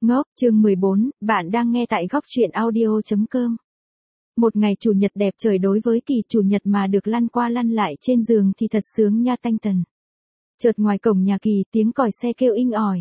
Ngốc, chương 14, bạn đang nghe tại góc truyện audio.com. Một ngày chủ nhật đẹp trời đối với Kỳ, chủ nhật mà được lăn qua lăn lại trên giường thì thật sướng nha tanh tần. Chợt ngoài cổng nhà Kỳ, tiếng còi xe kêu inh ỏi.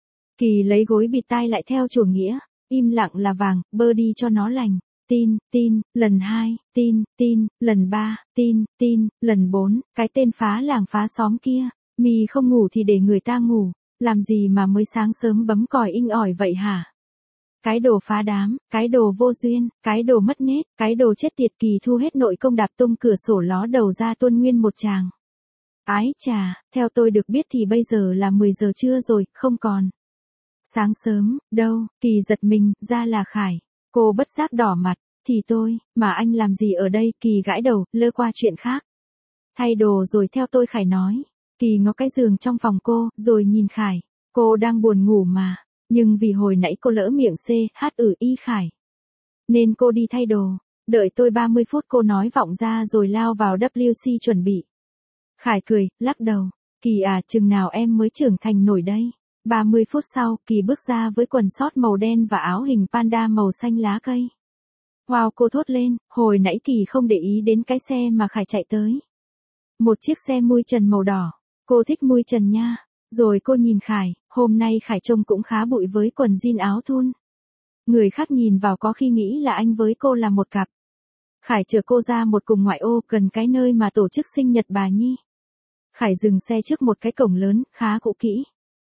Kỳ lấy gối bịt tai lại theo chủ nghĩa, im lặng là vàng, bơ đi cho nó lành. Tin, lần 2, tin, lần 3, tin, lần 4, cái tên phá làng phá xóm kia, mì không ngủ thì để người ta ngủ. Làm gì mà mới sáng sớm bấm còi inh ỏi vậy hả? Cái đồ phá đám, cái đồ vô duyên, cái đồ mất nết, cái đồ chết tiệt. Kỳ thu hết nội công đạp tung cửa sổ ló đầu ra tuôn nguyên một tràng. Ái chà, theo tôi được biết thì bây giờ là 10 giờ trưa rồi, không còn sáng sớm, đâu. Kỳ giật mình, ra là Khải. Cô bất giác đỏ mặt, thì tôi, mà anh làm gì ở đây? Kỳ gãi đầu, lơ qua chuyện khác. Thay đồ rồi theo tôi, Khải nói. Kỳ ngó cái giường trong phòng cô, rồi nhìn Khải. Cô đang buồn ngủ mà, nhưng vì hồi nãy cô lỡ miệng CHY Khải, nên cô đi thay đồ. Đợi tôi 30 phút, cô nói vọng ra rồi lao vào WC chuẩn bị. Khải cười, lắc đầu. Kỳ à, chừng nào em mới trưởng thành nổi đây? 30 phút sau, Kỳ bước ra với quần sót màu đen và áo hình panda màu xanh lá cây. Wow, cô thốt lên, hồi nãy Kỳ không để ý đến cái xe mà Khải chạy tới. Một chiếc xe mui trần màu đỏ. Cô thích mui trần nha. Rồi cô nhìn Khải, hôm nay Khải trông cũng khá bụi với quần jean áo thun. Người khác nhìn vào có khi nghĩ là anh với cô là một cặp. Khải chở cô ra một cùng ngoại ô gần cái nơi mà tổ chức sinh nhật bà Nhi. Khải dừng xe trước một cái cổng lớn, khá cũ kỹ.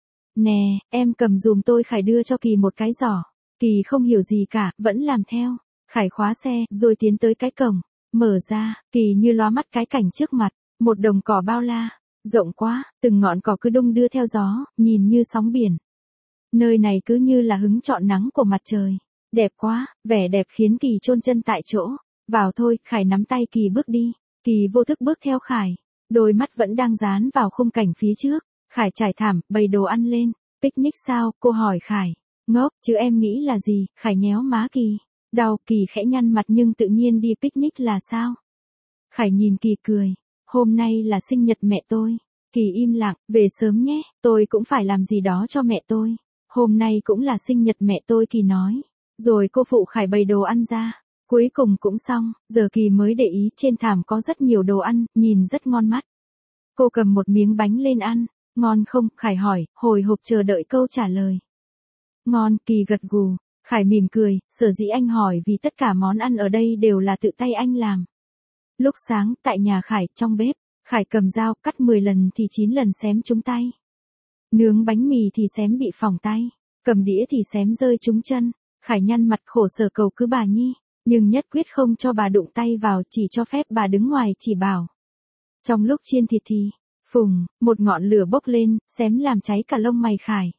Nè, em cầm giùm tôi. Khải đưa cho Kỳ một cái giỏ. Kỳ không hiểu gì cả, vẫn làm theo. Khải khóa xe, rồi tiến tới cái cổng. Mở ra, Kỳ như lóa mắt cái cảnh trước mặt. Một đồng cỏ bao la. Rộng quá, từng ngọn cỏ cứ đung đưa theo gió, nhìn như sóng biển. Nơi này cứ như là hứng trọn nắng của mặt trời. Đẹp quá, vẻ đẹp khiến Kỳ chôn chân tại chỗ. Vào thôi. Khải nắm tay Kỳ bước đi. Kỳ vô thức bước theo Khải. Đôi mắt vẫn đang dán vào khung cảnh phía trước. Khải trải thảm, bày đồ ăn lên. Picnic sao? Cô hỏi Khải. Ngốc, chứ em nghĩ là gì? Khải nhéo má Kỳ. Đau. Kỳ khẽ nhăn mặt, nhưng tự nhiên đi picnic là sao? Khải nhìn Kỳ cười. Hôm nay là sinh nhật mẹ tôi. Kỳ im lặng, về sớm nhé, tôi cũng phải làm gì đó cho mẹ tôi. Hôm nay cũng là sinh nhật mẹ tôi, Kỳ nói. Rồi cô phụ Khải bày đồ ăn ra. Cuối cùng cũng xong, giờ Kỳ mới để ý trên thảm có rất nhiều đồ ăn, nhìn rất ngon mắt. Cô cầm một miếng bánh lên ăn. Ngon không? Khải hỏi, hồi hộp chờ đợi câu trả lời. Ngon. Kỳ gật gù. Khải mỉm cười, sở dĩ anh hỏi vì tất cả món ăn ở đây đều là tự tay anh làm. Lúc sáng, tại nhà Khải, trong bếp, Khải cầm dao, cắt 10 lần thì 9 lần xém trúng tay. Nướng bánh mì thì xém bị phỏng tay. Cầm đĩa thì xém rơi trúng chân. Khải nhăn mặt khổ sở cầu cứ bà Nhi, nhưng nhất quyết không cho bà đụng tay vào, chỉ cho phép bà đứng ngoài chỉ bảo. Trong lúc chiên thịt thì, phùng, một ngọn lửa bốc lên, xém làm cháy cả lông mày Khải.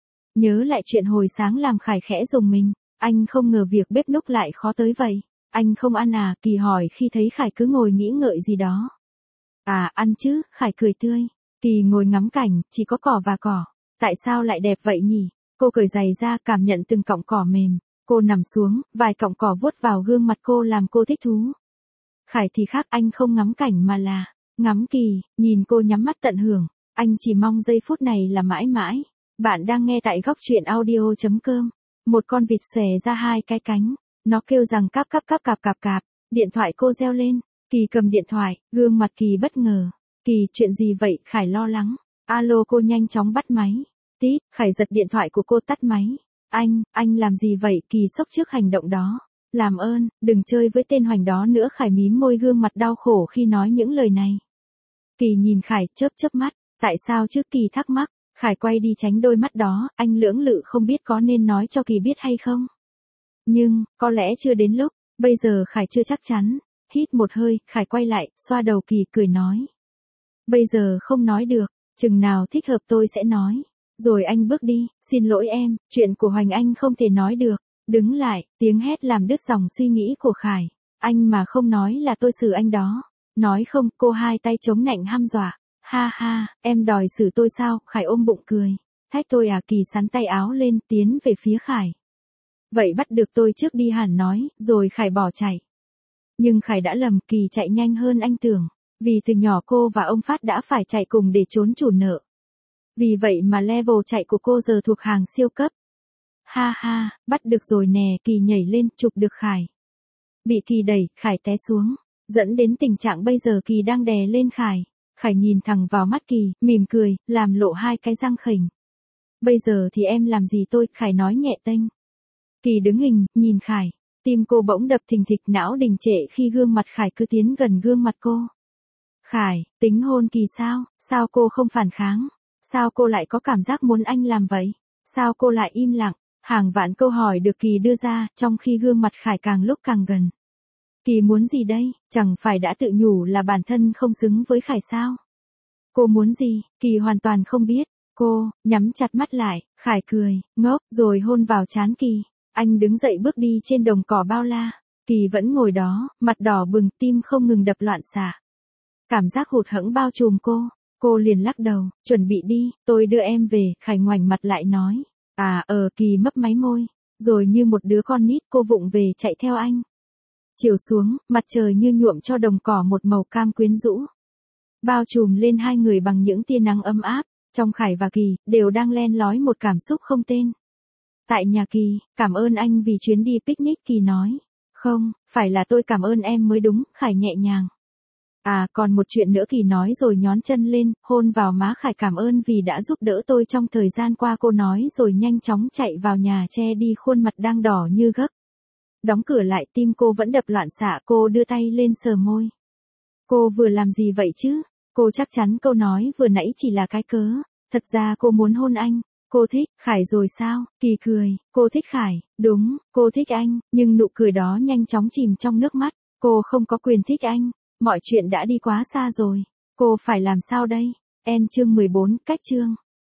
Nhớ lại chuyện hồi sáng làm Khải khẽ rùng mình. Anh không ngờ việc bếp núc lại khó tới vậy. Anh không ăn à? Kỳ hỏi khi thấy Khải cứ ngồi nghĩ ngợi gì đó. À, ăn chứ. Khải cười tươi. Kỳ ngồi ngắm cảnh, chỉ có cỏ và cỏ. Tại sao lại đẹp vậy nhỉ? Cô cởi giày ra, cảm nhận từng cọng cỏ mềm. Cô nằm xuống, vài cọng cỏ vuốt vào gương mặt cô làm cô thích thú. Khải thì khác, anh không ngắm cảnh mà là ngắm Kỳ, nhìn cô nhắm mắt tận hưởng. Anh chỉ mong giây phút này là mãi mãi. Bạn đang nghe tại góc truyện audio.com. Một con vịt xòe ra hai cái cánh. Nó kêu rằng cáp cáp cáp cạp cạp cạp. Điện thoại cô reo lên. Kỳ cầm điện thoại, gương mặt Kỳ bất ngờ. Kỳ, chuyện gì vậy? Khải lo lắng. Alo. Cô nhanh chóng bắt máy. Tít. Khải giật điện thoại của cô, tắt máy. Anh làm gì vậy? Kỳ sốc trước hành động đó. Làm ơn, đừng chơi với tên hoành đó nữa. Khải mím môi, gương mặt đau khổ khi nói những lời này. Kỳ nhìn Khải, chớp mắt. Tại sao chứ? Kỳ thắc mắc. Khải quay đi tránh đôi mắt đó. Anh lưỡng lự không biết có nên nói cho Kỳ biết hay không. Nhưng, có lẽ chưa đến lúc. Bây giờ Khải chưa chắc chắn. Hít một hơi, Khải quay lại, xoa đầu Kỳ, cười nói. Bây giờ không nói được, chừng nào thích hợp tôi sẽ nói. Rồi anh bước đi. Xin lỗi em, chuyện của Hoành anh không thể nói được. Đứng lại, tiếng hét làm đứt dòng suy nghĩ của Khải. Anh mà không nói là tôi xử anh đó. Nói không? Cô hai tay chống nạnh hăm dọa. Ha ha, em đòi xử tôi sao? Khải ôm bụng cười. Thách tôi à? Kỳ sắn tay áo lên, tiến về phía Khải. Vậy bắt được tôi trước đi hẳn nói, rồi Khải bỏ chạy. Nhưng Khải đã lầm, Kỳ chạy nhanh hơn anh tưởng. Vì từ nhỏ cô và ông Phát đã phải chạy cùng để trốn chủ nợ. Vì vậy mà level chạy của cô giờ thuộc hàng siêu cấp. Ha ha, bắt được rồi nè, Kỳ nhảy lên, chụp được Khải. Bị Kỳ đẩy, Khải té xuống, dẫn đến tình trạng bây giờ Kỳ đang đè lên Khải. Khải nhìn thẳng vào mắt Kỳ, mỉm cười, làm lộ hai cái răng khểnh. Bây giờ thì em làm gì tôi, Khải nói nhẹ tênh. Kỳ đứng hình, nhìn Khải, tim cô bỗng đập thình thịch, não đình trệ khi gương mặt Khải cứ tiến gần gương mặt cô. Khải, tính hôn Kỳ sao, sao cô không phản kháng, sao cô lại có cảm giác muốn anh làm vậy, sao cô lại im lặng, hàng vạn câu hỏi được Kỳ đưa ra, trong khi gương mặt Khải càng lúc càng gần. Kỳ muốn gì đây, chẳng phải đã tự nhủ là bản thân không xứng với Khải sao? Cô muốn gì, Kỳ hoàn toàn không biết. Cô, nhắm chặt mắt lại, Khải cười, ngốc, rồi hôn vào trán Kỳ. Anh đứng dậy bước đi trên đồng cỏ bao la. Kỳ vẫn ngồi đó, mặt đỏ bừng, tim không ngừng đập loạn xạ. Cảm giác hụt hẫng bao trùm cô liền lắc đầu, chuẩn bị đi, tôi đưa em về, Khải ngoảnh mặt lại nói. Kỳ mấp máy môi. Rồi như một đứa con nít cô vụng về chạy theo anh. Chiều xuống, mặt trời như nhuộm cho đồng cỏ một màu cam quyến rũ. Bao trùm lên hai người bằng những tia nắng ấm áp. Trong Khải và Kỳ, đều đang len lói một cảm xúc không tên. Tại nhà Kỳ, cảm ơn anh vì chuyến đi picnic, Kỳ nói. Không, phải là tôi cảm ơn em mới đúng, Khải nhẹ nhàng. Còn một chuyện nữa, Kỳ nói rồi nhón chân lên, hôn vào má Khải, cảm ơn vì đã giúp đỡ tôi trong thời gian qua, cô nói rồi nhanh chóng chạy vào nhà che đi khuôn mặt đang đỏ như gấc. Đóng cửa lại, tim cô vẫn đập loạn xạ, cô đưa tay lên sờ môi. Cô vừa làm gì vậy chứ? Cô chắc chắn câu nói vừa nãy chỉ là cái cớ. Thật ra cô muốn hôn anh. Cô thích Khải rồi sao? Kỳ cười, cô thích Khải, đúng, cô thích anh, nhưng nụ cười đó nhanh chóng chìm trong nước mắt. Cô không có quyền thích anh, mọi chuyện đã đi quá xa rồi. Cô phải làm sao đây? Chương 14, cách chương.